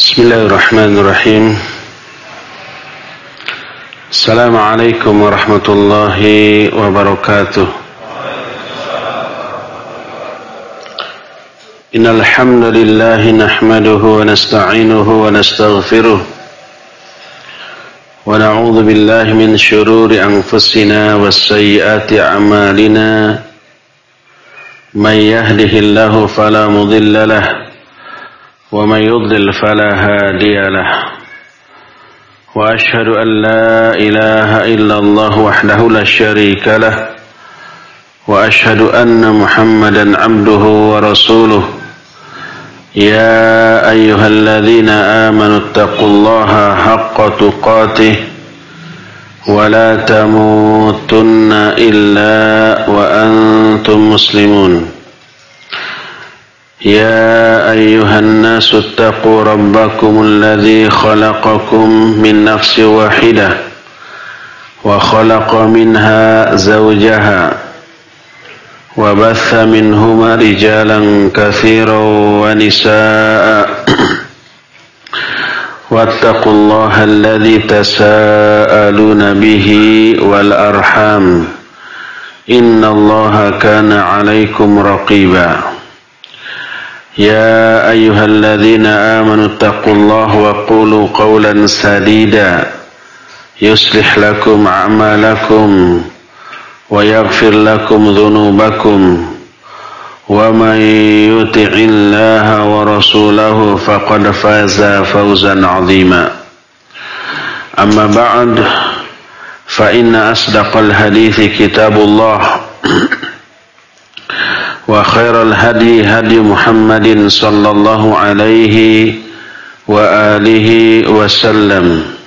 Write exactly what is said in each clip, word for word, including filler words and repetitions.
Bismillahirrahmanirrahim. Assalamualaikum warahmatullahi wabarakatuh. Innal hamdalillah nahmaduhu wa nasta'inuhu wa nastaghfiruh wa na'udzu billahi min shururi anfusina wa sayyiati a'malina. May yahdihillahu fala mudilla lahu ومن يضلل فلا هادي له وأشهد أن لا إله إلا الله وحده لا شريك له وأشهد أن محمدا عبده ورسوله يا أيها الذين آمنوا اتقوا الله حق تقاته ولا تموتن إلا وأنتم مسلمون يا أيها الناس اتقوا ربكم الذي خلقكم من نفس واحدة وخلق منها زوجها وبث منهما رجالا كثيرا ونساء واتقوا الله الذي تساءلون به والأرحام إن الله كان عليكم رقيبا يا أيها الذين آمنوا اتقوا الله وقولوا قولا سديدا يصلح لكم أعمالكم ويغفر لكم ذنوبكم ومن يطع الله ورسوله فقد فاز فوزا عظيما أما بعد فإن أصدق الحديث كتاب الله وخير الهدي هدي محمد صلى الله عليه وآله وسلم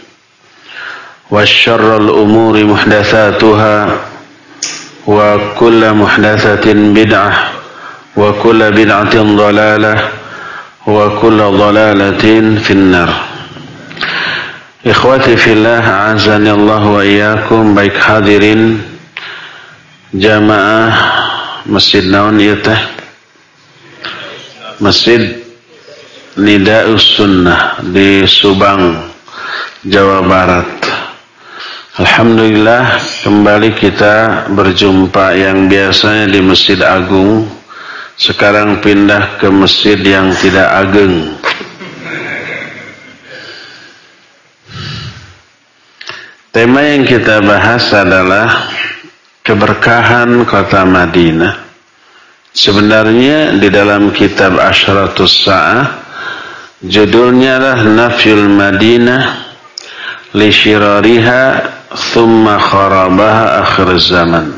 وشر الأمور محدثاتها وكل محدثة بدعة وكل بدعة ضلالة وكل ضلالة في النار. Ikhwati fillah, a'azani Allah wa iyyakum. Baik hadirin jamaah Masjid naon ieu teh? Masjid Nidaus Sunnah di Subang, Jawa Barat. Alhamdulillah, kembali kita berjumpa yang biasanya di Masjid Agung, sekarang pindah ke masjid yang tidak ageng. Tema yang kita bahas adalah keberkahan kota Madinah. Sebenarnya di dalam kitab Asyratus Sa'ah judulnya adalah Nafyul Madinah li syirariha thumma kharabaha akhir zaman.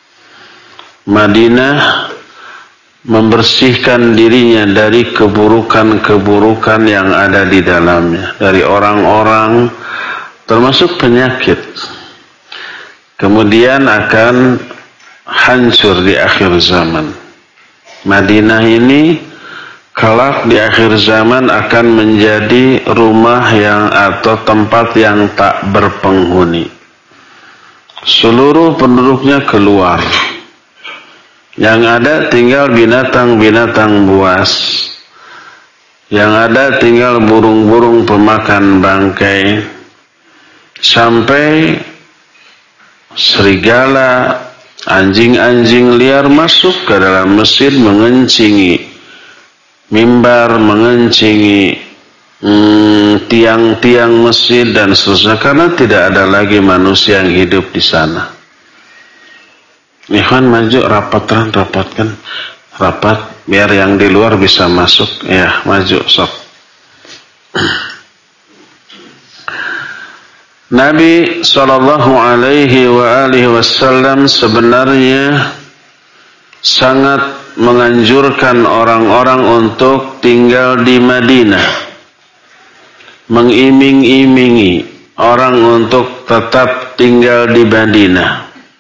Madinah membersihkan dirinya dari keburukan-keburukan yang ada di dalamnya, dari orang-orang termasuk penyakit. Kemudian akan hancur di akhir zaman. Madinah ini kelak di akhir zaman akan menjadi rumah yang atau tempat yang tak berpenghuni. Seluruh penduduknya keluar. Yang ada tinggal binatang-binatang buas. Yang ada tinggal burung-burung pemakan bangkai. Sampai serigala, anjing-anjing liar masuk ke dalam masjid, mengencingi mimbar, mengencingi hmm, tiang-tiang masjid dan seterusnya, karena tidak ada lagi manusia yang hidup di sana. Ikhwan maju, rapat-ran, rapatkan, rapat, biar yang di luar bisa masuk. Ya, maju, sok. Nabi sallallahu alaihi wa alihi wasallam sebenarnya sangat menganjurkan orang-orang untuk tinggal di Madinah, mengiming-imingi orang untuk tetap tinggal di Madinah,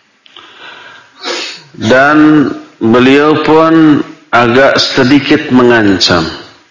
dan beliau pun agak sedikit mengancam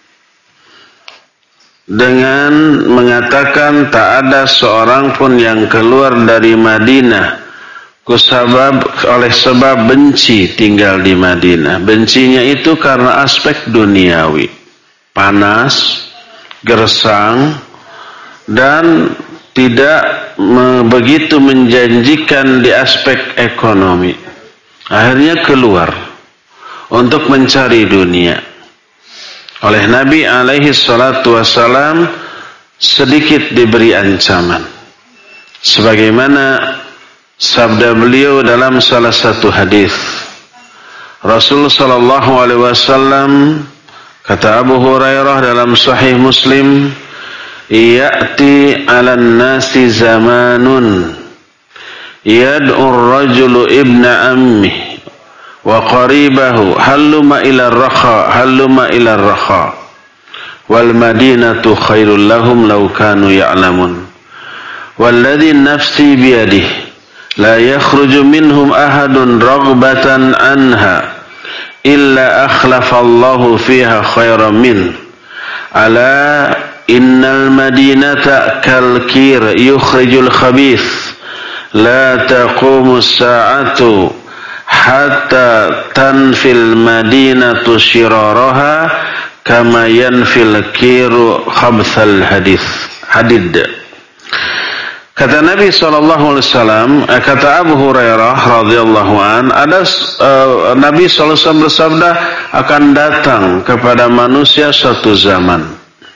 dengan mengatakan tak ada seorang pun yang keluar dari Madinah kusabab oleh sebab benci tinggal di Madinah. Bencinya itu karena aspek duniawi, panas, gersang dan tidak begitu menjanjikan di aspek ekonomi. Akhirnya keluar untuk mencari dunia. Oleh Nabi alaihi salatu wassalam sedikit diberi ancaman. Sebagaimana sabda beliau dalam salah satu hadis. Rasul sallallahu alaihi wasallam kata Abu Hurairah dalam Sahih Muslim, "Ya'ti 'alan nasi zamanun yad'u ar-rajulu ibna ammi wa qaribahu halluma ila ar-rakha halluma ila ar-rakha wal madinatu khairul lahum law kanu ya'lamun walladhi nafsi biyadihi la yakhruju minhum ahadun raghbatan anha illa akhlafallahu fiha khairan min ala innal madinata kal kir yukhrijul khabith la taqumu as-sa'atu hatta tanfil madinatu shiraraha kama yanfil kiru khabthal hadith hadid." Kata Nabi sallallahu alaihi wasallam, kata Abu Hurairah radhiyallahu an, ada uh, Nabi sallallahu alaihi wasallam bersabda, akan datang kepada manusia satu zaman.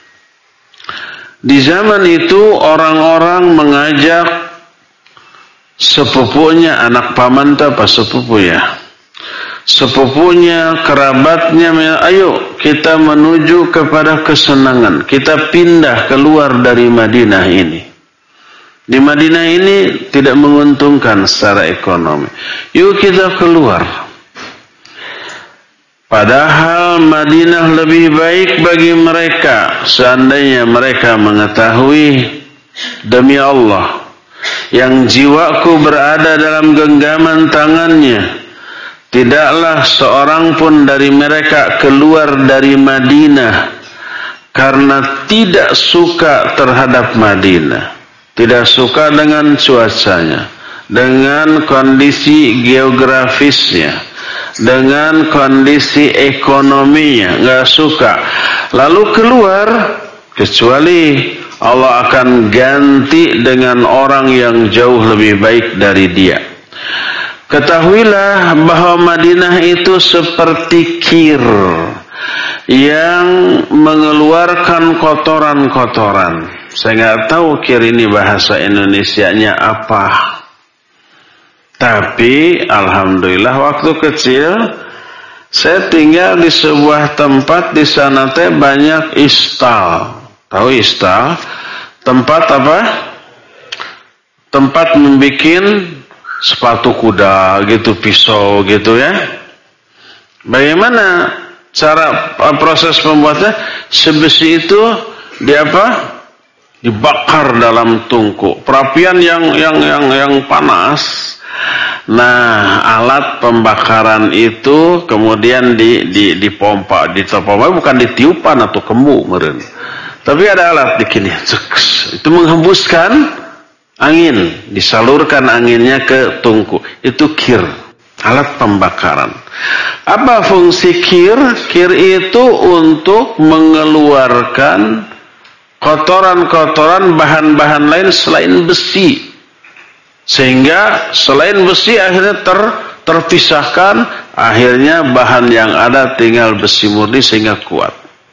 Di zaman itu orang-orang mengajak sepupunya, anak paman apa sepupu ya, sepupunya, kerabatnya, ayo kita menuju kepada kesenangan, kita pindah keluar dari Madinah ini. Di Madinah ini tidak menguntungkan secara ekonomi. Yuk kita keluar. Padahal Madinah lebih baik bagi mereka seandainya mereka mengetahui, demi Allah yang jiwaku berada dalam genggaman tangannya, tidaklah seorang pun dari mereka keluar dari Madinah karena tidak suka terhadap Madinah. Tidak suka dengan cuacanya, dengan kondisi geografisnya, dengan kondisi ekonominya, nggak suka. Lalu keluar, kecuali Allah akan ganti dengan orang yang jauh lebih baik dari dia. Ketahuilah bahwa Madinah itu seperti kir yang mengeluarkan kotoran-kotoran. Saya nggak tahu kir ini bahasa Indonesianya apa. Tapi alhamdulillah waktu kecil saya tinggal di sebuah tempat, di sana teh banyak istal. Tahu istal? Tempat apa? Tempat membikin sepatu kuda gitu, pisau gitu ya. Bagaimana cara proses pembuatnya? Sebesi itu di apa? Dibakar dalam tungku, perapian yang yang yang yang panas. Nah, alat pembakaran itu kemudian di di dipompa, ditopompa, bukan ditiupan atau kembu meren. Tapi ada alat bikinnya, itu menghembuskan angin, disalurkan anginnya ke tungku. Itu kir, alat pembakaran. Apa fungsi kir? Kir itu untuk mengeluarkan kotoran-kotoran bahan-bahan lain selain besi, sehingga selain besi akhirnya ter, terpisahkan, akhirnya bahan yang ada tinggal besi murni sehingga kuat.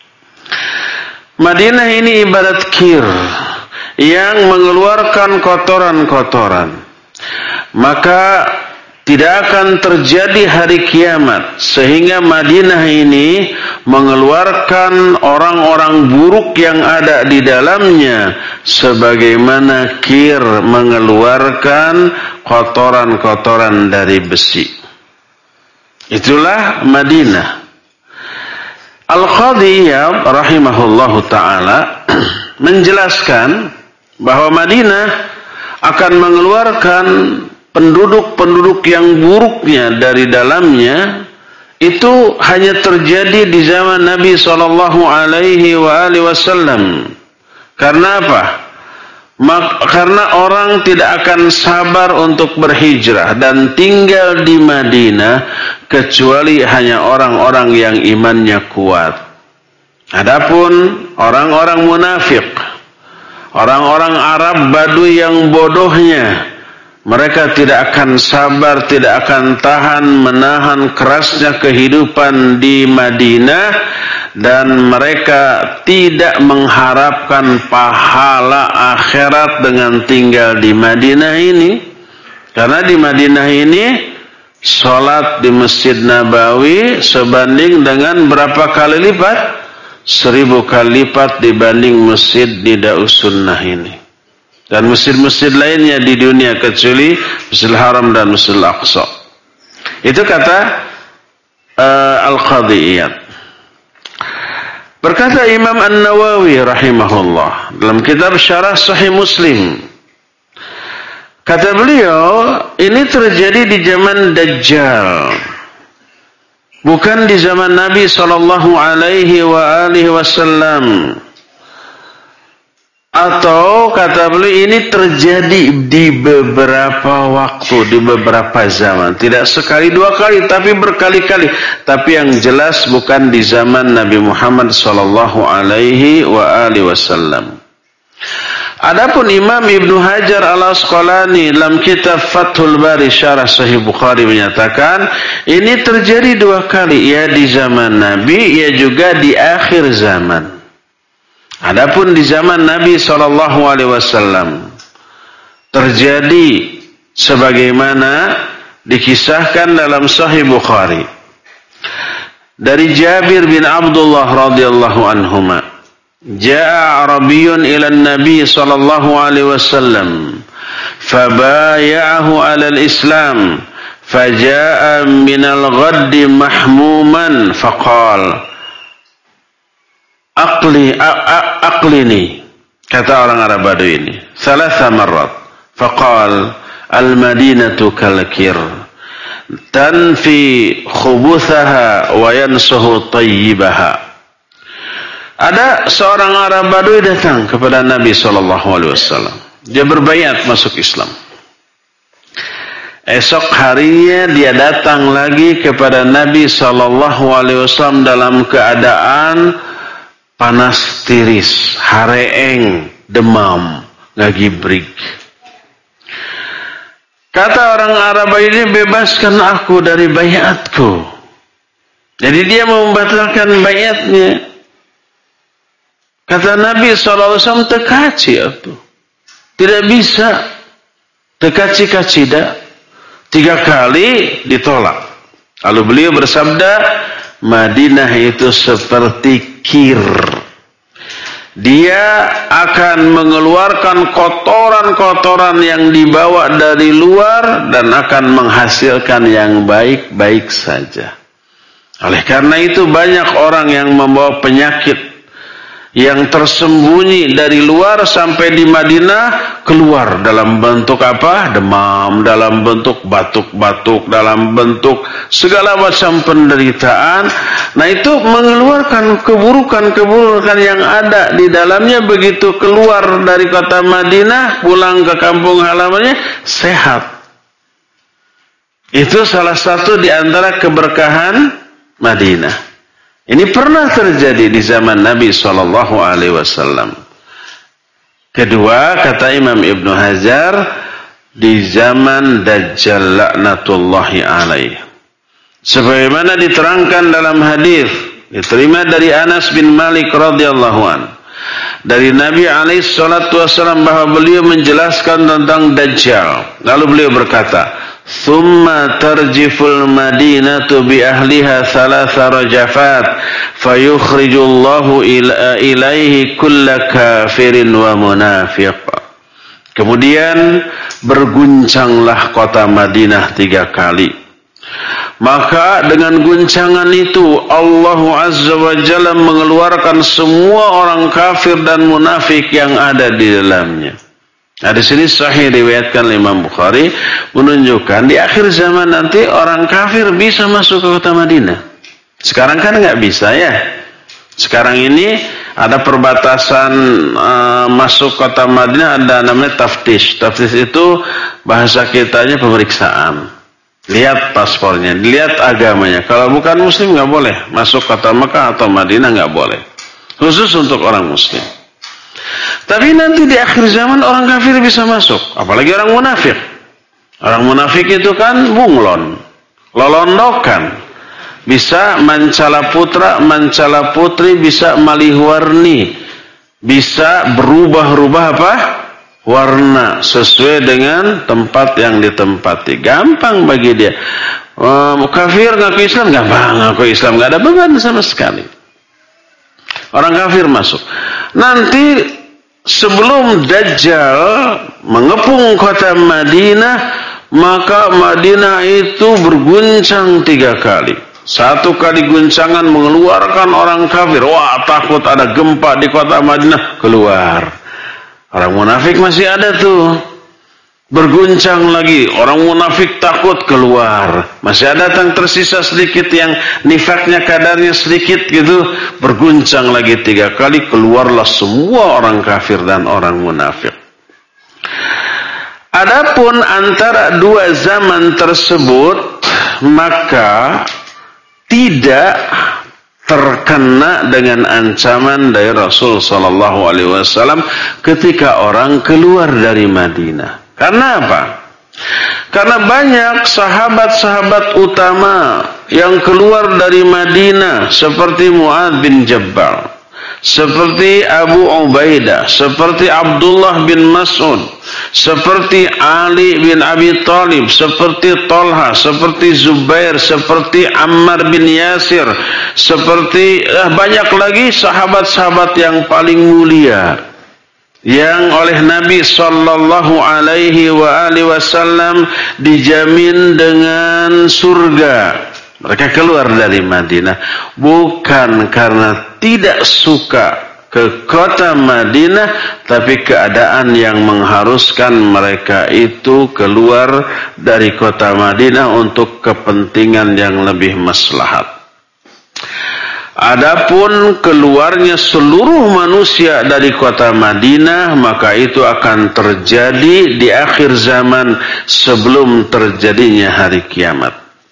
Madinah ini ibarat kir yang mengeluarkan kotoran-kotoran. Maka tidak akan terjadi hari kiamat sehingga Madinah ini mengeluarkan orang-orang buruk yang ada di dalamnya sebagaimana kir mengeluarkan kotoran-kotoran dari besi. Itulah Madinah. Al-Qadhi Iyad rahimahullahu ta'ala menjelaskan bahwa Madinah akan mengeluarkan penduduk-penduduk yang buruknya dari dalamnya. Itu hanya terjadi di zaman Nabi shallallahu alaihi wasallam. Karena apa? Mak, karena orang tidak akan sabar untuk berhijrah dan tinggal di Madinah kecuali hanya orang-orang yang imannya kuat. Adapun orang-orang munafik, orang-orang Arab Baduy yang bodohnya, mereka tidak akan sabar, tidak akan tahan menahan kerasnya kehidupan di Madinah, dan mereka tidak mengharapkan pahala akhirat dengan tinggal di Madinah ini. Karena di Madinah ini sholat di Masjid Nabawi sebanding dengan berapa kali lipat? Seribu kali lipat dibanding masjid di Dausunnah ini. Dan masjid-masjid lainnya di dunia kecuali Masjidil Haram dan Masjidil Aqsa. Itu kata uh, Al-Qadhi Iyad. Berkata Imam An-Nawawi rahimahullah dalam kitab Syarah Sahih Muslim, kata beliau, ini terjadi di zaman Dajjal, bukan di zaman Nabi sallallahu alaihi wa alihi wasallam. Atau kata beliau, ini terjadi di beberapa waktu, di beberapa zaman. Tidak sekali dua kali, tapi berkali-kali. Tapi yang jelas bukan di zaman Nabi Muhammad sallallahu alaihi wa alihi wasallam. Adapun Imam Ibnu Hajar Al-Asqalani dalam kitab Fathul Bari Syarah Sahih Bukhari menyatakan, ini terjadi dua kali, ya di zaman Nabi, ya juga di akhir zaman. Adapun di zaman Nabi sallallahu alaihi wasallam terjadi sebagaimana dikisahkan dalam Sahih Bukhari dari Jabir bin Abdullah radhiyallahu anhuma, jaa Arabiyyun ila Nabi sallallahu alaihi wasallam fabaya'ahu 'ala al-Islam faja'a min al-ghaddi mahmuman faqala Aqli, aqlini, kata orang Arab Baduy ini, thalatha marrat, faqal al-madinatu kalkir, tanfi khubuthaha wa yansuhu tayyibaha. Ada seorang Arab Baduy datang kepada Nabi sallallahu alaihi wasallam. Dia berbaiat masuk Islam. Esok harinya dia datang lagi kepada Nabi sallallahu alaihi wasallam dalam keadaan panas tiris, hareeng, demam, ngagibrig. Kata orang Arab ini, bebaskan aku dari baiatku. Jadi dia membatalkan baiatnya. Kata Nabi sallallahu alaihi wasallam, tekaci aku. Tidak bisa. Tekaci-kaci dah. Tiga kali ditolak. Lalu beliau bersabda, Madinah itu seperti kir. Dia akan mengeluarkan kotoran-kotoran yang dibawa dari luar dan akan menghasilkan yang baik-baik saja. Oleh karena itu banyak orang yang membawa penyakit yang tersembunyi dari luar sampai di Madinah keluar dalam bentuk apa? Demam, dalam bentuk batuk-batuk, dalam bentuk segala macam penderitaan. Nah, itu mengeluarkan keburukan-keburukan yang ada di dalamnya. Begitu keluar dari kota Madinah, pulang ke kampung halamannya sehat. Itu salah satu di antara keberkahan Madinah. Ini pernah terjadi di zaman Nabi sallallahu alaihi wasallam. Kedua, kata Imam Ibnu Hajar, di zaman Dajjal laknatullahi alaihi. Sebagaimana diterangkan dalam hadis diterima dari Anas bin Malik radhiyallahu an, dari Nabi alaihi salatu wasallam bahwa beliau menjelaskan tentang Dajjal. Lalu beliau berkata, "Thumma tarjiful madinatu bi ahliha thalatha rajafat fayukhrijullahu ila ilaihi kulla kafirin wa munafiq." Kemudian berguncanglah kota Madinah tiga kali. Maka dengan guncangan itu Allah Azza wa Jalla mengeluarkan semua orang kafir dan munafik yang ada di dalamnya. Nah, di sini sahih diriwayatkan Imam Bukhari menunjukkan di akhir zaman nanti orang kafir bisa masuk ke kota Madinah. Sekarang kan nggak bisa ya. Sekarang ini ada perbatasan uh, masuk kota Madinah, ada namanya taftish. Taftish itu bahasa kitanya pemeriksaan. Lihat paspornya, lihat agamanya. Kalau bukan muslim nggak boleh masuk kota Mekah atau Madinah, nggak boleh. Khusus untuk orang muslim. Tapi nanti di akhir zaman orang kafir bisa masuk, apalagi orang munafik. Orang munafik itu kan bunglon, lolondokan, bisa mancala putra, mancala putri, bisa malih-warni, bisa berubah-ubah apa? Warna sesuai dengan tempat yang ditempati. Gampang bagi dia. Um, kafir ngaku Islam, gampang ngaku Islam, nggak ada beban sama sekali. Orang kafir masuk. Nanti sebelum Dajjal mengepung kota Madinah, maka Madinah itu berguncang tiga kali. Satu kali guncangan mengeluarkan orang kafir. Wah, takut ada gempa di kota Madinah, keluar. Orang munafik masih ada tuh. Berguncang lagi. Orang munafik takut, keluar. Masih ada yang tersisa sedikit yang nifaknya kadarnya sedikit gitu. Berguncang lagi tiga kali. Keluarlah semua orang kafir dan orang munafik. Adapun antara dua zaman tersebut, maka tidak terkena dengan ancaman dari Rasul sallallahu alaihi wasallam ketika orang keluar dari Madinah. Karena apa? Karena banyak sahabat-sahabat utama yang keluar dari Madinah seperti Mu'adz bin Jabal, seperti Abu Ubaidah, seperti Abdullah bin Mas'ud, seperti Ali bin Abi Thalib, seperti Talha, seperti Zubair, seperti Ammar bin Yasir, seperti eh, banyak lagi sahabat-sahabat yang paling mulia yang oleh Nabi sallallahu alaihi wa alihi wasallam dijamin dengan surga. Mereka keluar dari Madinah bukan karena tidak suka ke kota Madinah, tapi keadaan yang mengharuskan mereka itu keluar dari kota Madinah untuk kepentingan yang lebih maslahat. Adapun keluarnya seluruh manusia dari kota Madinah, maka itu akan terjadi di akhir zaman sebelum terjadinya hari kiamat.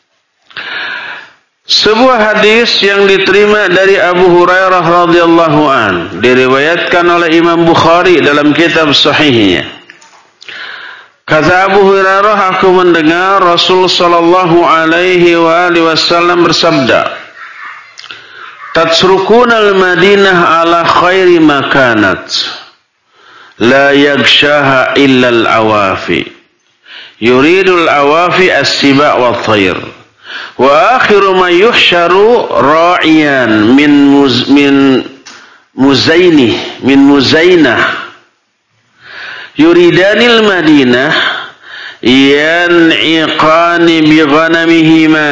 Sebuah hadis yang diterima dari Abu Hurairah radhiyallahu an, diriwayatkan oleh Imam Bukhari dalam kitab sahihnya. Kata Abu Hurairah, aku mendengar Rasul sallallahu alaihi wa alihi wasallam bersabda, "Tatrukuna al-Madinah ala khairi makanat, la yaghshaha illa al-awafi. Yuridu al-awafi as-siba' wa at-tayr. Wa akhiru ma yuhsharu ra'iyan min muz, min muzaini min muzainah yuridanil madinah yan'iqani bi ghanamihima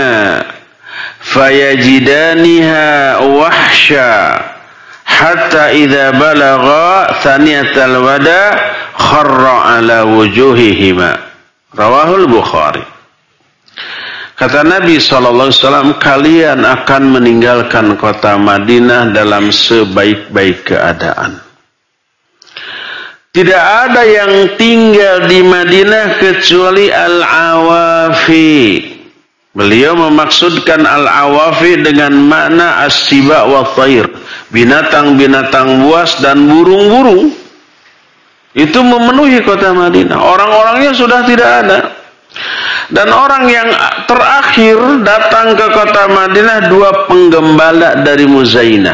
fayajidaniha wahsha hatta idza balagha thaniyatal wada kharra ala wujuhihima." Rawahul Bukhari. Kata Nabi sallallahu alaihi wasallam, kalian akan meninggalkan kota Madinah dalam sebaik-baik keadaan. Tidak ada yang tinggal di Madinah kecuali al-awafi. Beliau memaksudkan al-awafi dengan makna as-siba wa thair, binatang-binatang buas dan burung-burung. Itu memenuhi kota Madinah. Orang-orangnya sudah tidak ada. Dan orang yang terakhir datang ke kota Madinah dua penggembala dari Muzainah.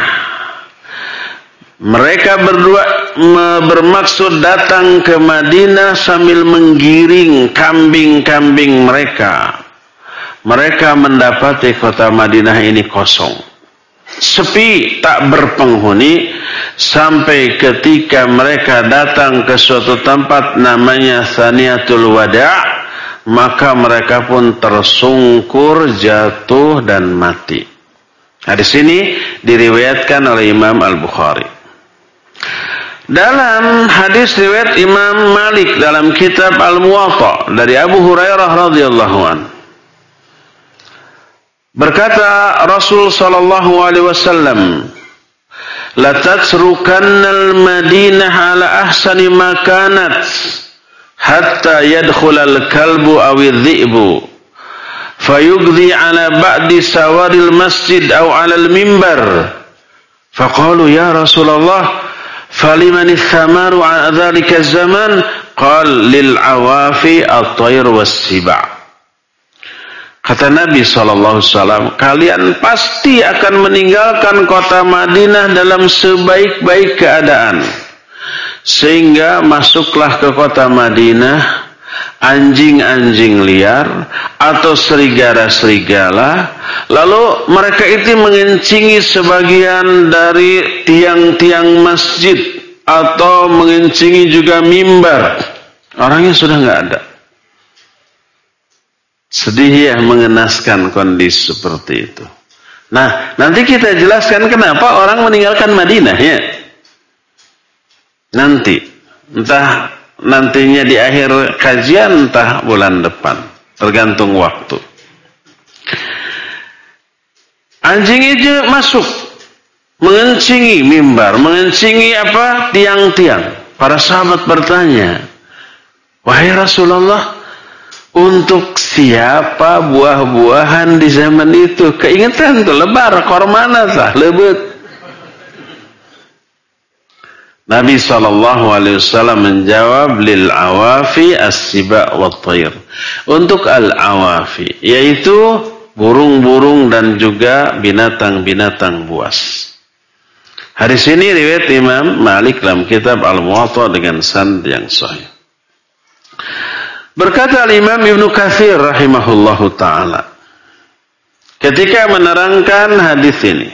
Mereka berdua bermaksud datang ke Madinah sambil menggiring kambing-kambing mereka. Mereka mendapati kota Madinah ini kosong, sepi, tak berpenghuni, sampai ketika mereka datang ke suatu tempat namanya Thaniyatul Wada', maka mereka pun tersungkur, jatuh dan mati. Nah, di sini diriwayatkan oleh Imam Al-Bukhari. Dalam hadis riwayat Imam Malik dalam kitab Al-Muwatta dari Abu Hurairah radhiyallahu anhu, berkata Rasul sallallahu alaihi wasallam, "La tatrukannal Madinah ala ahsani ma kanat hatta yadkhulal kalbu awidh dhi'bu fayughdhi ala ba'di sawaril masjid aw 'alal mimbar Faqalu ya Rasulullah, faliman ats-tsamaru 'ala dzalika zaman? Qal lil awafi at-tayr was-siba'. Kata Nabi sallallahu alaihi wasallam, kalian pasti akan meninggalkan kota Madinah dalam sebaik-baik keadaan. Sehingga masuklah ke kota Madinah anjing-anjing liar atau serigala-serigala, lalu mereka itu mengencingi sebagian dari tiang-tiang masjid atau mengencingi juga mimbar. Orangnya sudah nggak ada. Sedih ya mengenaskan kondisi seperti itu. Nah, nanti kita jelaskan kenapa orang meninggalkan Madinah ya. Nanti, entah nantinya di akhir kajian, entah bulan depan, tergantung waktu. Anjing itu masuk, mengencingi mimbar, mengencingi apa? Tiang-tiang. Para sahabat bertanya, wahai Rasulullah, untuk siapa buah-buahan di zaman itu? Keingetan tuh lebar, kormana tah, lebet. Nabi sallallahu alaihi wasallam menjawab, lil awafi as-siba' wat-tayr. Untuk al-awafi, yaitu burung-burung dan juga binatang-binatang buas. Hadis ini riwayat Imam Malik dalam kitab Al-Muwatta dengan sanad yang sahih. Berkata Imam Ibnu Katsir rahimahullahu taala ketika menerangkan hadis ini,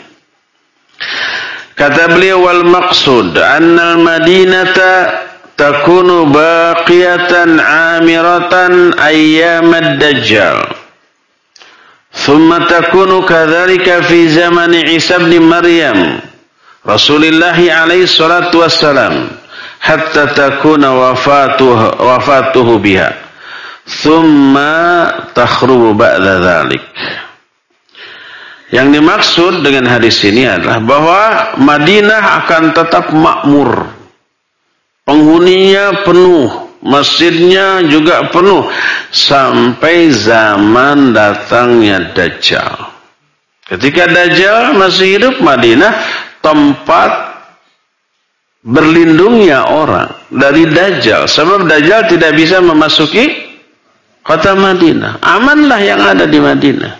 kata beliau, wal maqsud anna al-madinata takunu baqiyatan amiratan ayyam ad-dajjal, thumma takunu kadzalika fi zaman Isa bin Maryam Rasulullah alaihi salatu wassalam hatta takuna wafatuhu wafatuhu biha, thumma takhrubu ba'da dzalik. Yang dimaksud dengan hadis ini adalah bahwa Madinah akan tetap makmur, penghuninya penuh, masjidnya juga penuh sampai zaman datangnya Dajjal. Ketika Dajjal masih hidup, Madinah tempat berlindungnya orang dari Dajjal, sebab Dajjal tidak bisa memasuki kota Madinah. Amanlah yang ada di Madinah.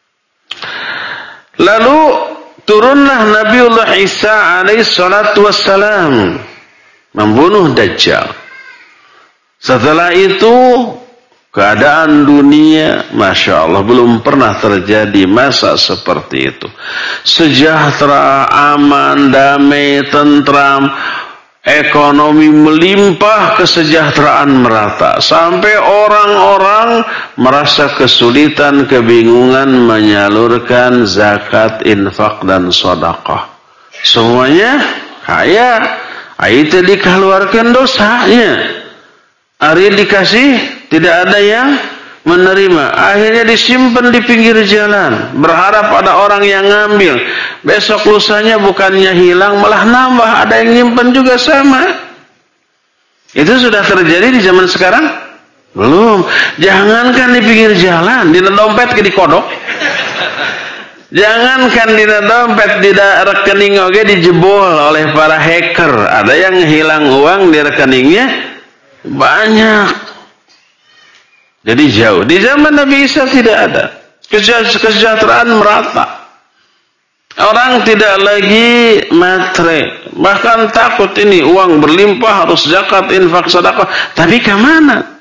Lalu turunlah Nabiullah Isa alaihi salatu wassalam membunuh Dajjal. Setelah itu keadaan dunia, Masya Allah, belum pernah terjadi masa seperti itu. Sejahtera, aman, damai, tentram, ekonomi melimpah, kesejahteraan merata. Sampai orang-orang merasa kesulitan, kebingungan menyalurkan zakat, infak, dan sedekah. Semuanya kaya. Itu dikeluarkan dosanya. Hari dikasih, tidak ada yang menerima. Akhirnya disimpan di pinggir jalan, berharap ada orang yang ngambil. Besok lusanya bukannya hilang, malah nambah. Ada yang nyimpan juga sama. Itu sudah terjadi di zaman sekarang? Belum. Jangankan di pinggir jalan, di dompet ke di kodok. Jangankan di dompet, di rekening oge dijebol oleh para hacker. Ada yang hilang uang di rekeningnya banyak. Jadi jauh. Di zaman Nabi Isa tidak ada. Kesejahteraan merata. Orang tidak lagi matre. Bahkan takut ini uang berlimpah, harus zakat, infak, sedekah. Tapi ke mana?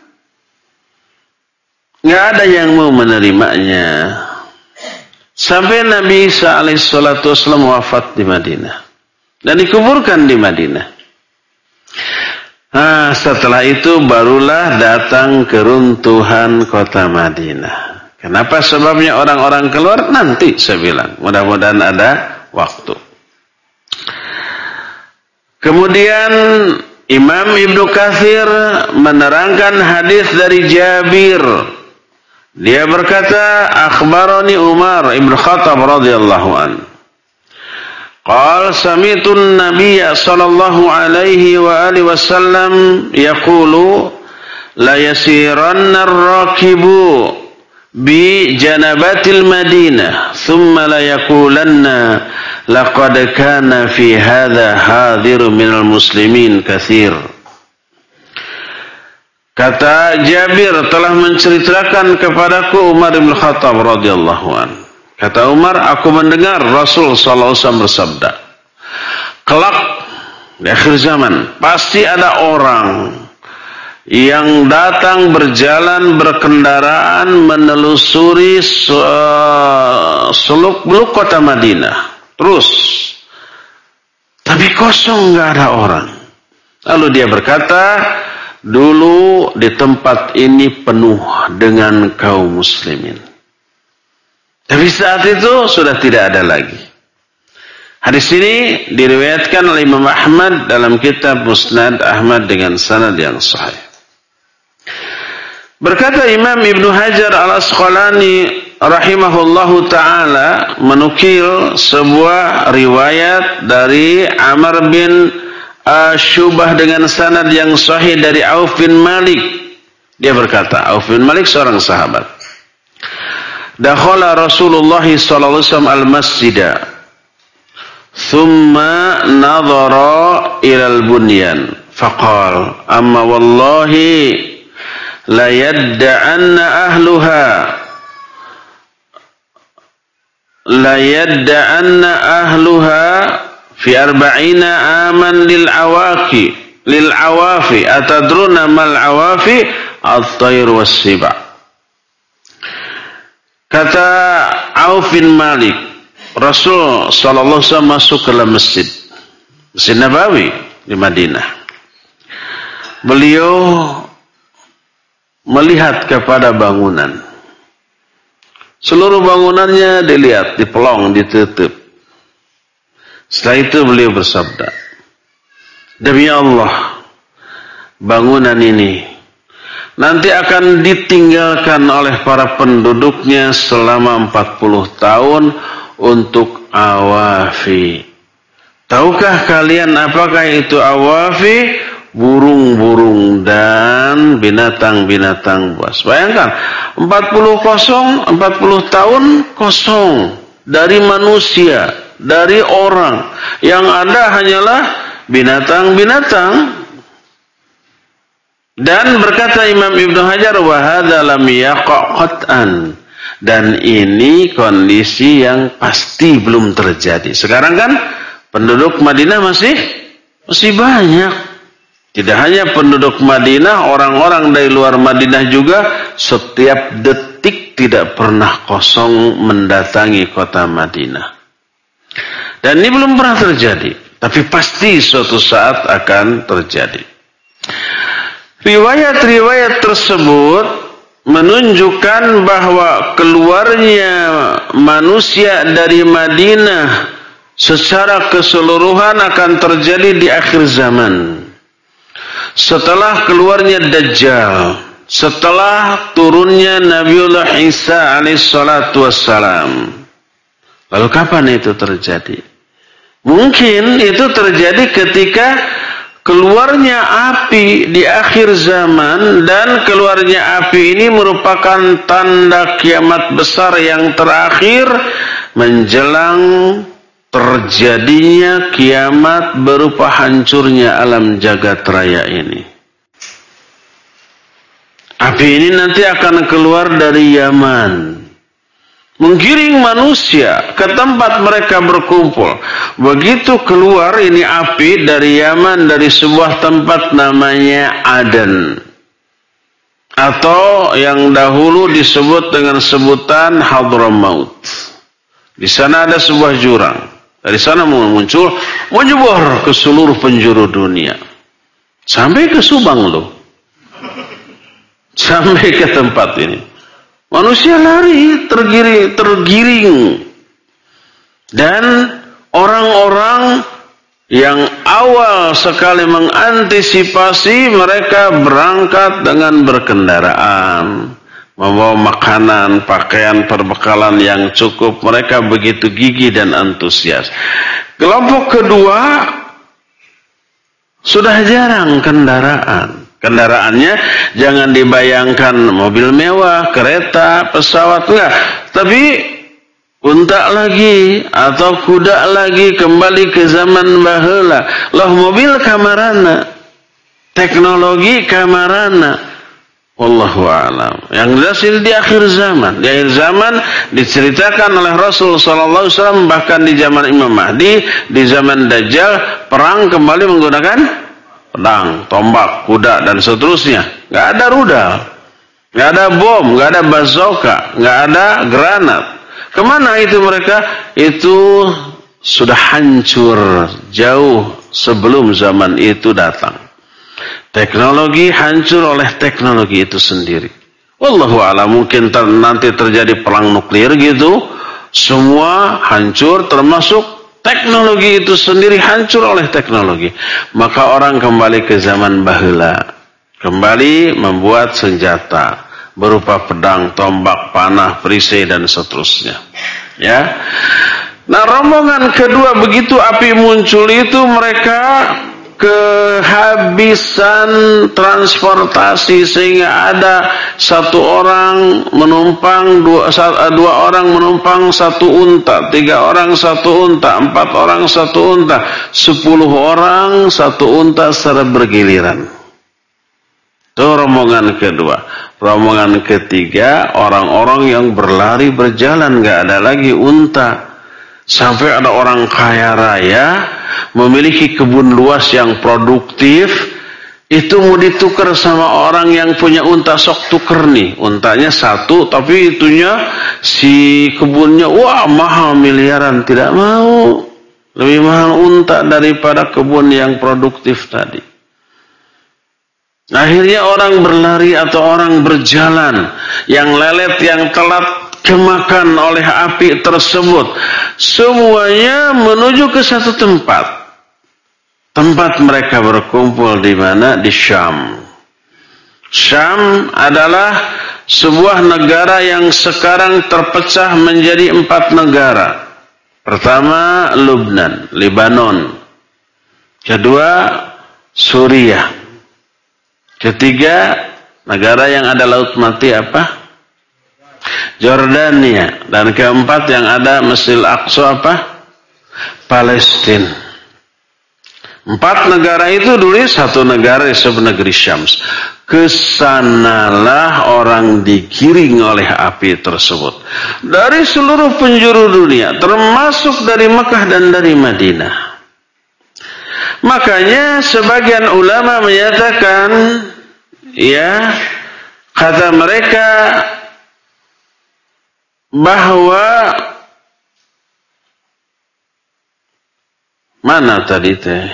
Nggak ada yang mau menerimanya. Sampai Nabi Isa alaihissalatu wassalam wafat di Madinah. Dan dikuburkan di Madinah. Nah, setelah itu barulah datang keruntuhan kota Madinah. Kenapa sebabnya orang-orang keluar? Nanti saya bilang. Mudah-mudahan ada waktu. Kemudian Imam Ibnu Katsir menerangkan hadis dari Jabir. Dia berkata, akhbarani Umar Ibn Khattab radhiyallahu anhu. Qal sami'tu an-nabiy sallallahu alaihi wa alihi wasallam yaqulu la yasiranna ar-rakibu bi janabatil Madinah thumma la yaqulanna laqad kana fi hadha hadhirun minal muslimin katsir. Kata Jabir, telah menceritakan kepadaku Umar bin Khattab radhiyallahu an. Kata Umar, aku mendengar Rasul sallallahu alaihi wasallam bersabda, kelak di akhir zaman pasti ada orang yang datang berjalan berkendaraan menelusuri seluk-beluk kota Madinah. Terus, tapi kosong, nggak ada orang. Lalu dia berkata, dulu di tempat ini penuh dengan kaum muslimin. Tapi saat itu sudah tidak ada lagi. Hadis ini diriwayatkan oleh Imam Ahmad dalam kitab Musnad Ahmad dengan sanad yang sahih. Berkata Imam Ibnu Hajar Al-Asqalani rahimahullahu ta'ala menukil sebuah riwayat dari Amr bin Syubah dengan sanad yang sahih dari Auf bin Malik. Dia berkata, Auf bin Malik seorang sahabat. Dakhala Rasulullah sallallahu alaihi wasallam al-masjida. Thumma nadhara ila al-bunyan. Faqal, amma wallahi la yadda'anna ahluha la yadda'anna ahluha fi arba'ina aman lil awaqi lil awafi atadruna mal awafi at-tayr was-siba. Kata Auf bin Malik, Rasul sallallahu alaihi wasallam masuk ke dalam masjid Masjid Nabawi di Madinah. Beliau melihat kepada bangunan. Seluruh bangunannya dilihat, dipelong, ditutup. Setelah itu beliau bersabda, demi Allah, bangunan ini nanti akan ditinggalkan oleh para penduduknya selama empat puluh tahun untuk awafi. Tahukah kalian apakah itu awafi? Burung-burung dan binatang-binatang buas. Bayangkan, empat puluh kosong, empat puluh tahun kosong dari manusia, dari orang. Yang ada hanyalah binatang-binatang. Dan berkata Imam Ibnu Hajar, wa hadza lam yaqa' qat'an. Dan ini kondisi yang pasti belum terjadi. Sekarang kan penduduk Madinah masih masih banyak. Tidak hanya penduduk Madinah, orang-orang dari luar Madinah juga setiap detik tidak pernah kosong mendatangi kota Madinah. Dan ini belum pernah terjadi, tapi pasti suatu saat akan terjadi. Riwayat-riwayat tersebut menunjukkan bahwa keluarnya manusia dari Madinah secara keseluruhan akan terjadi di akhir zaman. Setelah keluarnya Dajjal, setelah turunnya Nabiullah Isa alaihissalatu wassalam. Lalu kapan itu terjadi? Mungkin itu terjadi ketika keluarnya api di akhir zaman, dan keluarnya api ini merupakan tanda kiamat besar yang terakhir menjelang terjadinya kiamat berupa hancurnya alam jagat raya ini. Api ini nanti akan keluar dari Yaman, menggiring manusia ke tempat mereka berkumpul. Begitu keluar ini api dari Yaman, dari sebuah tempat namanya Aden, atau yang dahulu disebut dengan sebutan Hadramaut. Di sana ada sebuah jurang. Dari sana muncul, menyebar ke seluruh penjuru dunia. Sampai ke Subang loh. Sampai ke tempat ini. Manusia lari, tergiring, tergiring. Dan orang-orang yang awal sekali mengantisipasi, mereka berangkat dengan berkendaraan, membawa makanan, pakaian, perbekalan yang cukup. Mereka begitu gigih dan antusias. Kelompok kedua sudah jarang kendaraan. Kendaraannya jangan dibayangkan mobil mewah, kereta, pesawat, enggak. Tapi unta lagi atau kuda lagi, kembali ke zaman baheula. Lah mobil kamarana, teknologi kamarana. Wallahu a'lam. Yang jelas ini di akhir zaman. Di akhir zaman diceritakan oleh Rasul sallallahu alaihi wasallam, bahkan di zaman Imam Mahdi, di zaman Dajjal, perang kembali menggunakan pedang, tombak, kuda dan seterusnya. Enggak ada rudal, enggak ada bom, enggak ada bazooka, enggak ada granat. Kemana itu mereka? Itu sudah hancur jauh sebelum zaman itu datang. Teknologi hancur oleh teknologi itu sendiri. Wallahu a'lam, mungkin ter, nanti terjadi perang nuklir gitu, semua hancur termasuk teknologi itu sendiri hancur oleh teknologi. Maka orang kembali ke zaman baheula, kembali membuat senjata berupa pedang, tombak, panah, perisai dan seterusnya. Ya. Nah, rombongan kedua begitu api muncul itu mereka kehabisan transportasi sehingga ada satu orang menumpang dua, dua orang menumpang satu unta, tiga orang satu unta, empat orang satu unta, sepuluh orang satu unta secara bergiliran. Itu rombongan kedua. Rombongan ketiga orang-orang yang berlari berjalan, nggak ada lagi unta. Sampai ada orang kaya raya memiliki kebun luas yang produktif, itu mau ditukar sama orang yang punya unta, sok tuker nih. Untanya satu tapi itunya si kebunnya wah mahal miliaran, tidak mau. Lebih mahal unta daripada kebun yang produktif tadi. Akhirnya orang berlari atau orang berjalan, yang lelet, yang telat kemakan oleh api tersebut, semuanya menuju ke satu tempat. Tempat mereka berkumpul di mana? Di Syam. Syam adalah sebuah negara yang sekarang terpecah menjadi empat negara. Pertama, Lubnan, Lebanon. Kedua, Suriah. Ketiga, negara yang ada Laut Mati apa? Jordania. Dan keempat yang ada Mesir Aqsa apa? Palestina. Empat negara itu dulu satu negara disebut negeri Syams. Kesanalah orang digiring oleh api tersebut. Dari seluruh penjuru dunia, termasuk dari Mekah dan dari Madinah. Makanya sebagian ulama menyatakan, ya, kata mereka bahwa mana tadi teh?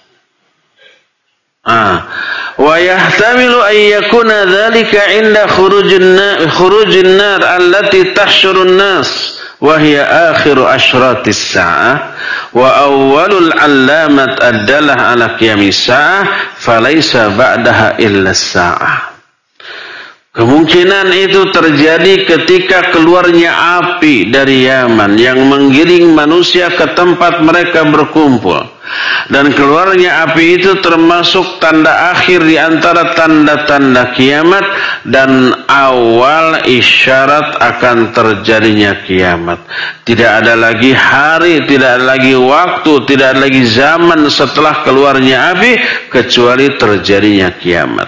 Ah, wa yahtamilu an yakuna dhalika 'inda khurujin nar khurujin nar allati tahshurun nas wa hiya akhiru ashratis sa'ah wa awwalul 'allamat adalah 'ala qiyamis sa'ah falaysa ba'daha illa as-sa'ah. Kemungkinan itu terjadi ketika keluarnya api dari Yaman yang menggiring manusia ke tempat mereka berkumpul. Dan keluarnya api itu termasuk tanda akhir di antara tanda-tanda kiamat dan awal isyarat akan terjadinya kiamat. Tidak ada lagi hari, tidak ada lagi waktu, tidak ada lagi zaman setelah keluarnya api kecuali terjadinya kiamat.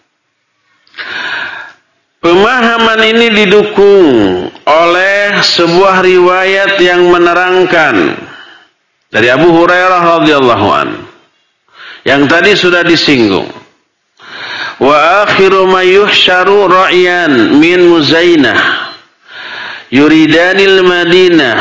Pemahaman ini didukung oleh sebuah riwayat yang menerangkan dari Abu Hurairah radhiyallahu an, yang tadi sudah disinggung. Wa akhiru ma yuhsyaru ra'yan min Muzainah yuridanil Madinah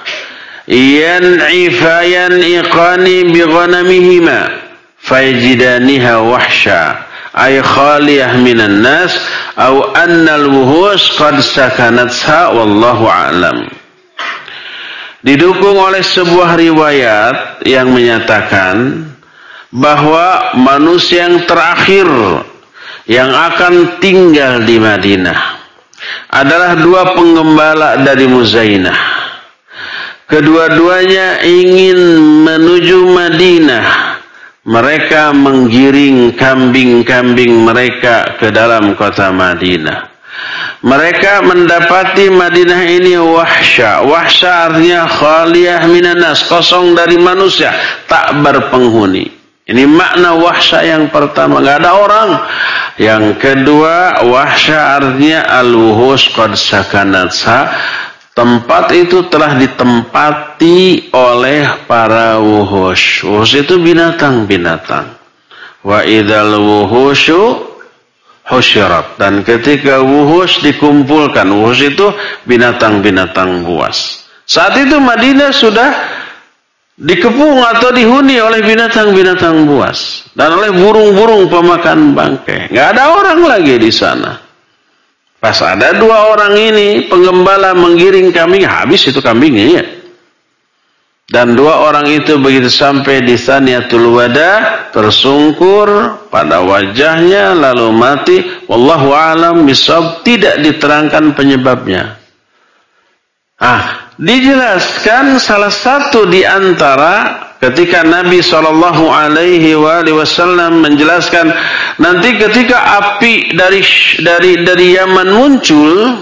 yan'ifayan iqani bi ghanamihima fayajidaniha wahsya ay khaliyah minan nas aw annal wuhus qad sakanatha wallahu a'lam. Didukung oleh sebuah riwayat yang menyatakan bahwa manusia yang terakhir yang akan tinggal di Madinah adalah dua penggembala dari Muzainah. Kedua-duanya ingin menuju Madinah. Mereka menggiring kambing-kambing mereka ke dalam kota Madinah. Mereka mendapati Madinah ini wahsya. Wahsya artinya khaliyah minan nas, kosong dari manusia, tak berpenghuni. Ini makna wahsya yang pertama, nggak ada orang. Yang kedua, wahsya artinya al-wuhus qad sakanatha, tempat itu telah ditempati oleh para wuhus. Wuhus itu binatang-binatang. Wa idzal wuhusyu husyirat, dan ketika wuhus dikumpulkan, wuhus itu binatang-binatang buas. Saat itu Madinah sudah dikepung atau dihuni oleh binatang-binatang buas dan oleh burung-burung pemakan bangkai. Nggak ada orang lagi di sana. Pas ada dua orang ini penggembala menggiring kambing, habis itu kambingnya ya. Dan dua orang itu begitu sampai di Thaniyatul Wada, tersungkur pada wajahnya lalu mati. Wallahu a'lam bishawab, tidak diterangkan penyebabnya. Ah, dijelaskan salah satu di antara ketika Nabi shallallahu alaihi wasallam menjelaskan nanti ketika api dari dari dari Yaman muncul,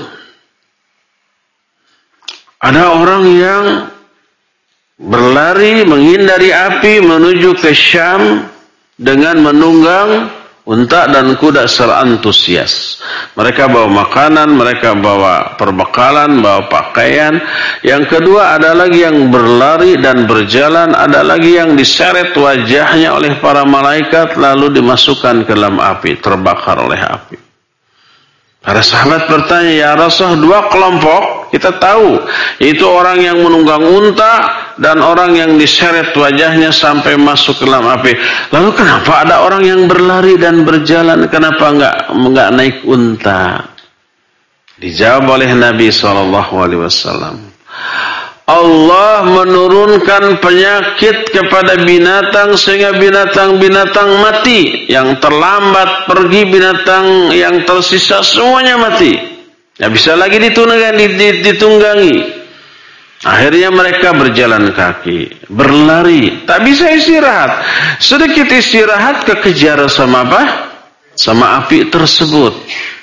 ada orang yang berlari menghindari api menuju ke Syam dengan menunggang unta dan kuda secara antusias. Mereka bawa makanan, mereka bawa perbekalan, bawa pakaian. Yang kedua, ada lagi yang berlari dan berjalan, ada lagi yang diseret wajahnya oleh para malaikat lalu dimasukkan ke dalam api, terbakar oleh api. Para sahabat bertanya, ya Rasulullah, dua kelompok kita tahu, itu orang yang menunggang unta dan orang yang diseret wajahnya sampai masuk ke dalam api. Lalu kenapa ada orang yang berlari dan berjalan, kenapa enggak enggak naik unta? Dijawab oleh Nabi shallallahu alaihi wasallam, Allah menurunkan penyakit kepada binatang sehingga binatang-binatang mati. Yang terlambat pergi, binatang yang tersisa semuanya mati. Ya bisa lagi ditunggangi, ditunggangi. Akhirnya mereka berjalan kaki, berlari, tak bisa istirahat. Sedikit istirahat kekejar sama apa? Sama api tersebut.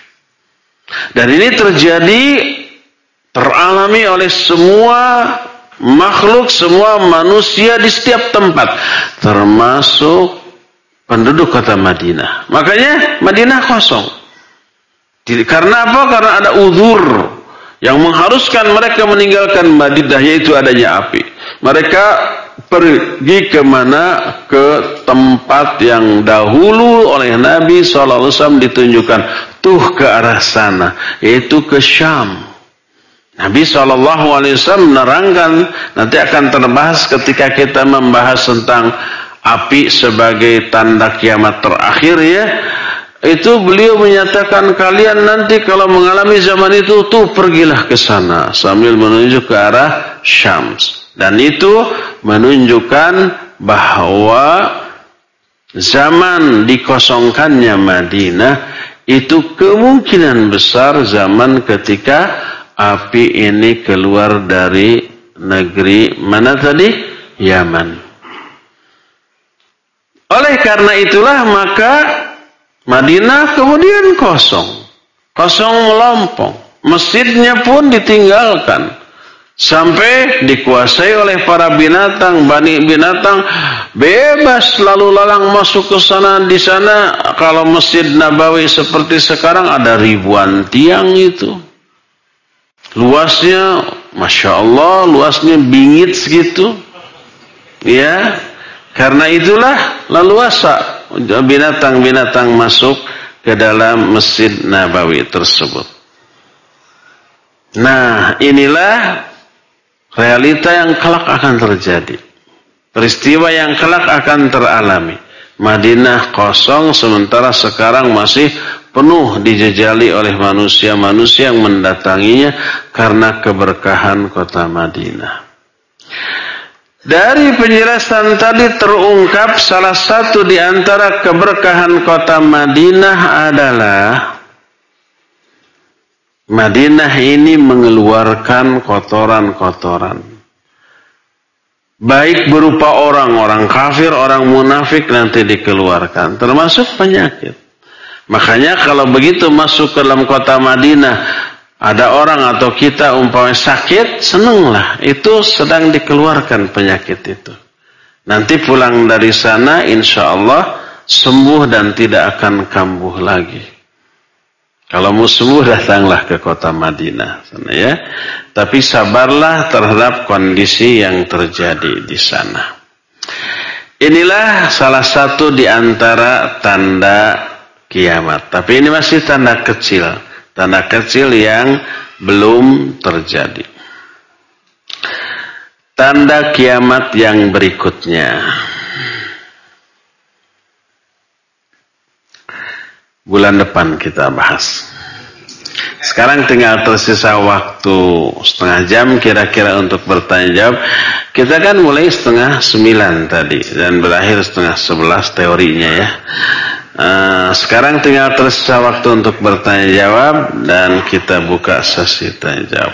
Dan ini terjadi, teralami oleh semua makhluk, semua manusia di setiap tempat, termasuk penduduk kota Madinah. Makanya Madinah kosong. Karena apa? Karena ada uzur yang mengharuskan mereka meninggalkan Madinah, yaitu adanya api. Mereka pergi kemana? Ke tempat yang dahulu oleh Nabi shallallahu alaihi wasallam ditunjukkan, tuh ke arah sana, yaitu ke Syam. Nabi shallallahu alaihi wasallam menerangkan, nanti akan terbahas ketika kita membahas tentang api sebagai tanda kiamat terakhir ya. Itu beliau menyatakan, kalian nanti kalau mengalami zaman itu tuh pergilah ke sana sambil menunjuk ke arah Syam. Dan itu menunjukkan bahwa zaman dikosongkannya Madinah itu kemungkinan besar zaman ketika api ini keluar dari negeri mana tadi? Yaman. Oleh karena itulah maka Madinah kemudian kosong. Kosong melompong. Masjidnya pun ditinggalkan. Sampai dikuasai oleh para binatang. Bani binatang bebas lalu lalang masuk ke sana. Di sana kalau Masjid Nabawi seperti sekarang ada ribuan tiang itu. Luasnya, Masya Allah, luasnya bingit segitu. Ya, karena itulah leluasa binatang-binatang masuk ke dalam Masjid Nabawi tersebut. Nah, inilah realita yang kelak akan terjadi. Peristiwa yang kelak akan teralami. Madinah kosong, sementara sekarang masih penuh dijejali oleh manusia-manusia yang mendatanginya karena keberkahan kota Madinah. Dari penjelasan tadi terungkap salah satu di antara keberkahan kota Madinah adalah Madinah ini mengeluarkan kotoran-kotoran. Baik berupa orang-orang kafir, orang munafik nanti dikeluarkan, termasuk penyakit. Makanya kalau begitu masuk ke dalam kota Madinah, Ada orang atau kita umpamanya sakit, senanglah. Itu sedang dikeluarkan penyakit itu. Nanti pulang dari sana, insya Allah sembuh dan tidak akan kambuh lagi. Kalau mau sembuh, datanglah ke kota Madinah. Sana ya. Tapi sabarlah terhadap kondisi yang terjadi di sana. Inilah salah satu di antara tanda kiamat. Tapi ini masih tanda kecil. Tanda kecil yang belum terjadi. Tanda kiamat yang berikutnya. Bulan depan kita bahas. Sekarang tinggal tersisa waktu setengah jam kira-kira untuk bertanya jawab. Kita kan mulai setengah sembilan tadi. Dan berakhir setengah sebelas teorinya ya. Uh, sekarang tinggal tersisa waktu untuk bertanya jawab dan kita buka sesi tanya jawab.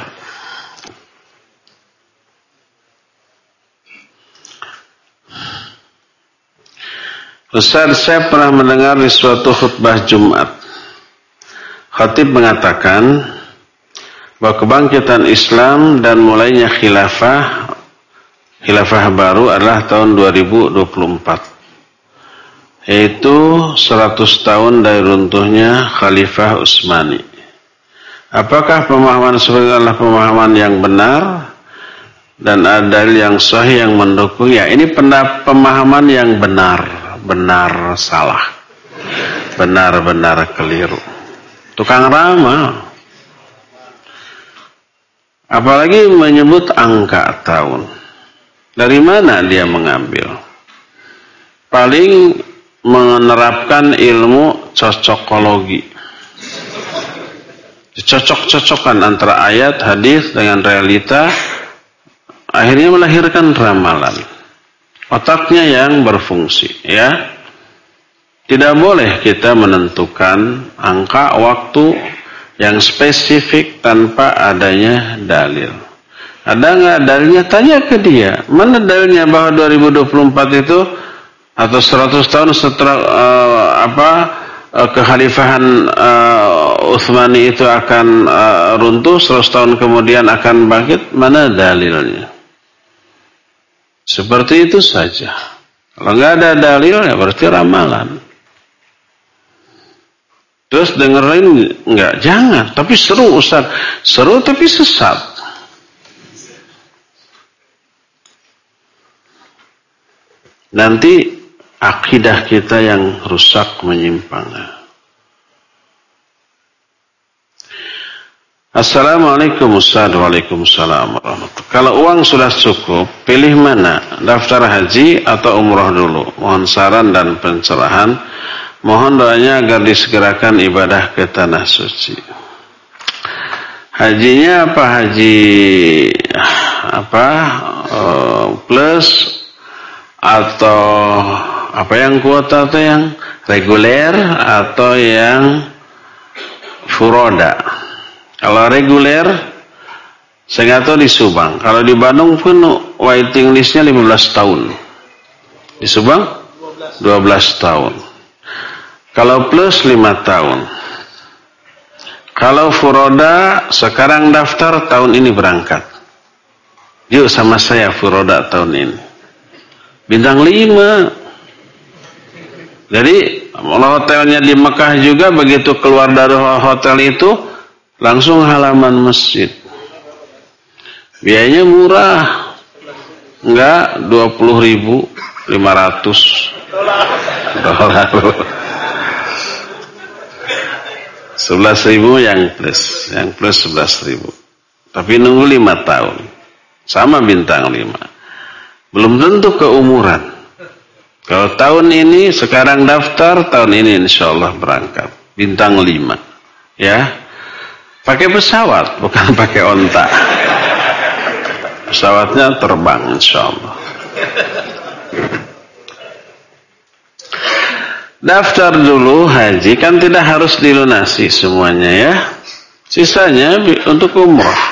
Ustaz, saya pernah mendengar di suatu khutbah Jumat, khatib mengatakan bahwa kebangkitan Islam dan mulainya khilafah khilafah baru adalah tahun dua ribu dua puluh empat. Yaitu seratus tahun dari runtuhnya Khalifah Utsmani. Apakah pemahaman seperti itu adalah pemahaman yang benar dan ada dalil yang sahih yang mendukung? Ya, ini pemahaman yang benar, benar salah, benar-benar keliru. Tukang ramal, apalagi menyebut angka tahun. Dari mana dia mengambil? Paling menerapkan ilmu cocokologi. Cocok-cocokan antara ayat, hadis dengan realita, akhirnya melahirkan ramalan. Otaknya yang berfungsi, ya. Tidak boleh kita menentukan angka waktu yang spesifik tanpa adanya dalil. Ada nggak dalilnya? Tanya ke dia. Mana dalilnya bahwa dua ribu dua puluh empat itu atau seratus tahun setelah uh, apa uh, kekhalifahan uh, Utsmani itu akan uh, runtuh, seratus tahun kemudian akan bangkit? Mana dalilnya? Seperti itu saja. Kalau nggak ada dalil ya berarti ramalan. Terus dengerin nggak? Jangan. Tapi seru Ustaz. Seru tapi sesat. Nanti akidah kita yang rusak menyimpang. Assalamualaikum Ustaz. Waalaikumsalam warahmatullahi. Kalau uang sudah cukup, pilih mana? Daftar haji atau umrah dulu? Mohon saran dan pencerahan. Mohon doanya agar disegerakan ibadah ke tanah suci. Hajinya apa? Haji apa? Uh, plus atau apa yang kuota atau yang reguler atau yang furoda? Kalau reguler saya nggak tahu di Subang. Kalau di Bandung pun waiting listnya lima belas tahun. Di Subang dua belas tahun. Kalau plus lima tahun. Kalau furoda sekarang daftar, tahun ini berangkat. Yuk sama saya furoda tahun ini. Bintang lima. Jadi hotelnya di Mekah juga, begitu keluar dari hotel itu langsung halaman masjid. Biayanya murah. Enggak, dua puluh ribu lima ratus dolar. sebelas ribu yang plus, yang plus sebelas ribu. Tapi nunggu lima tahun. Sama bintang lima. Belum tentu keumuran. Kalau tahun ini sekarang daftar, tahun ini insya Allah berangkat. Bintang lima. Ya. Pakai pesawat, bukan pakai onta. Pesawatnya terbang insya Allah. Daftar dulu haji, kan tidak harus dilunasi semuanya ya. Sisanya untuk umrah.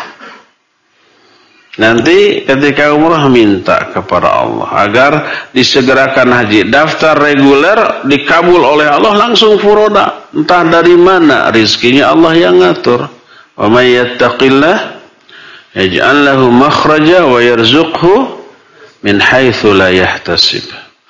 Nanti ketika umrah minta kepada Allah agar disegerakan haji. Daftar reguler dikabul oleh Allah, langsung furoda. Entah dari mana rizkinya Allah yang ngatur. Wa may yattaqillah yaj'al lahu makhraja wa yarzuqhu min haitsu la yahtasib.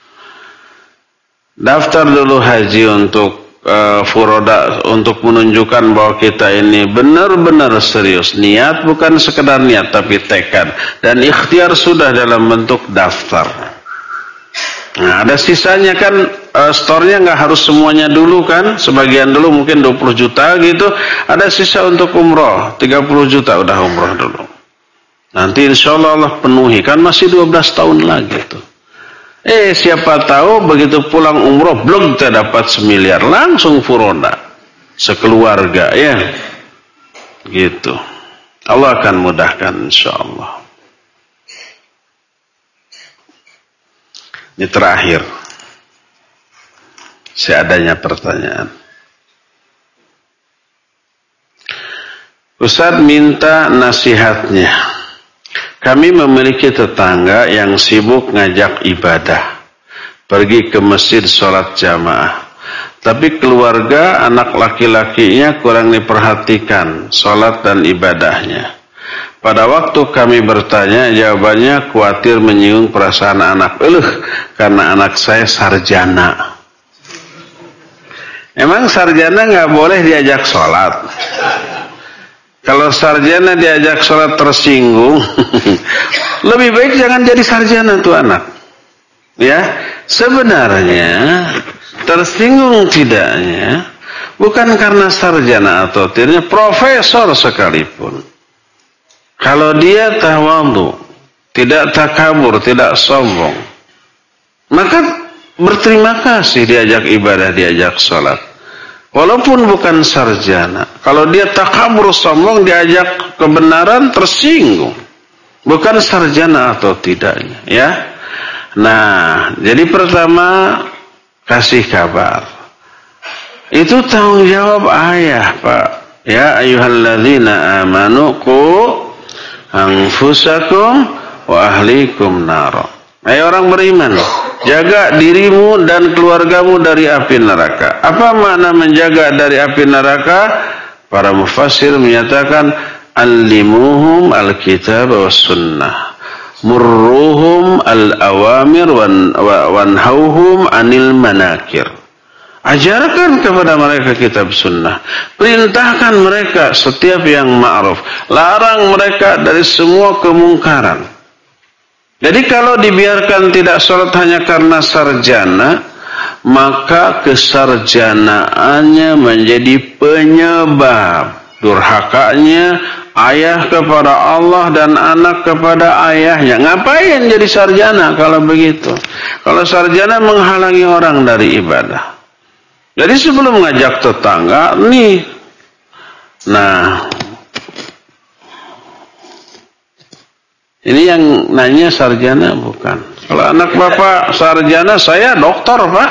Daftar dulu haji untuk uh, furoda, untuk menunjukkan bahwa kita ini benar-benar serius. Niat bukan sekedar niat tapi tekad, dan ikhtiar sudah dalam bentuk daftar. Nah, ada sisanya kan, uh, store-nya nggak harus semuanya dulu kan, sebagian dulu mungkin dua puluh juta gitu, ada sisa untuk umroh, tiga puluh juta udah umroh dulu. Nanti insya Allah Allah penuhi, kan masih dua belas tahun lagi tuh. Eh siapa tahu begitu pulang umroh, belum kita dapat semiliar, langsung furoda, sekeluarga ya, gitu. Allah akan mudahkan insya Allah. Ini terakhir, seadanya pertanyaan. Ustaz minta nasihatnya. Kami memiliki tetangga yang sibuk ngajak ibadah, pergi ke masjid sholat jamaah. Tapi keluarga anak laki-lakinya kurang diperhatikan sholat dan ibadahnya. Pada waktu kami bertanya, jawabannya khawatir menyinggung perasaan anak. Eluh, karena anak saya sarjana. Emang sarjana nggak boleh diajak sholat? Kalau sarjana diajak sholat tersinggung, lebih baik jangan jadi sarjana tuh anak. Ya, sebenarnya tersinggung tidaknya bukan karena sarjana atau tidaknya, profesor sekalipun. Kalau dia tawadhu, tidak takabur, tidak sombong, maka berterima kasih diajak ibadah, diajak sholat. Walaupun bukan sarjana, kalau dia takabur, sombong, diajak kebenaran, tersinggung. Bukan sarjana atau tidaknya, ya. Nah, jadi pertama kasih kabar. Itu tanggung jawab ayah, Pak. Ya ayyuhalladzina amanu qu anfusakum wa ahlikum nar. Hai orang beriman, jaga dirimu dan keluargamu dari api neraka. Apa makna menjaga dari api neraka? Para mufassir menyatakan allimuhum alkitab was sunnah, murruhum al-awamir wanhauhum anil manakir. Ajarkan kepada mereka kitab sunnah, perintahkan mereka setiap yang ma'ruf, larang mereka dari semua kemungkaran. Jadi kalau dibiarkan tidak sholat hanya karena sarjana, maka kesarjanaannya menjadi penyebab durhakanya ayah kepada Allah dan anak kepada ayahnya. Ngapain jadi sarjana kalau begitu? Kalau sarjana menghalangi orang dari ibadah. Jadi sebelum ngajak tetangga, nih, nah, ini yang nanya sarjana bukan. Kalau anak bapak sarjana, saya dokter Pak.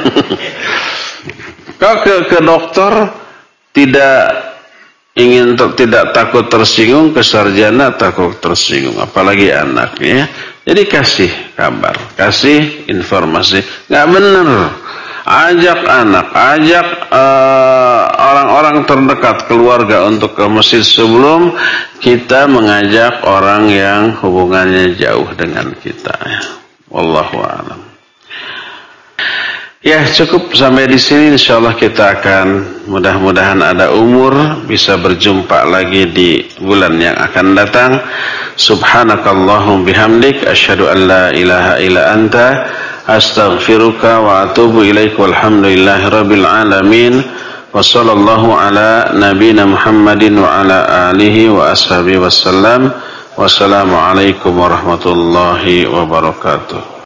Kalau ke, ke dokter tidak ingin ter, tidak takut tersinggung, ke sarjana takut tersinggung, apalagi anaknya. Jadi kasih kabar, kasih informasi. Nggak benar. Ajak anak, ajak uh, orang-orang terdekat keluarga untuk ke masjid sebelum kita mengajak orang yang hubungannya jauh dengan kita. Wallahu a'lam. Ya, cukup sampai di sini. Insyaallah kita akan mudah-mudahan ada umur bisa berjumpa lagi di bulan yang akan datang. Subhanakallahum bihamdik asyhadu an la ilaha illa anta astaghfiruka wa atubu ilaik. Walhamdulillahi rabbil alamin. Wa sallallahu ala nabina Muhammadin wa ala alihi wa ashabihi wasallam. Wassalamualaikum warahmatullahi wabarakatuh.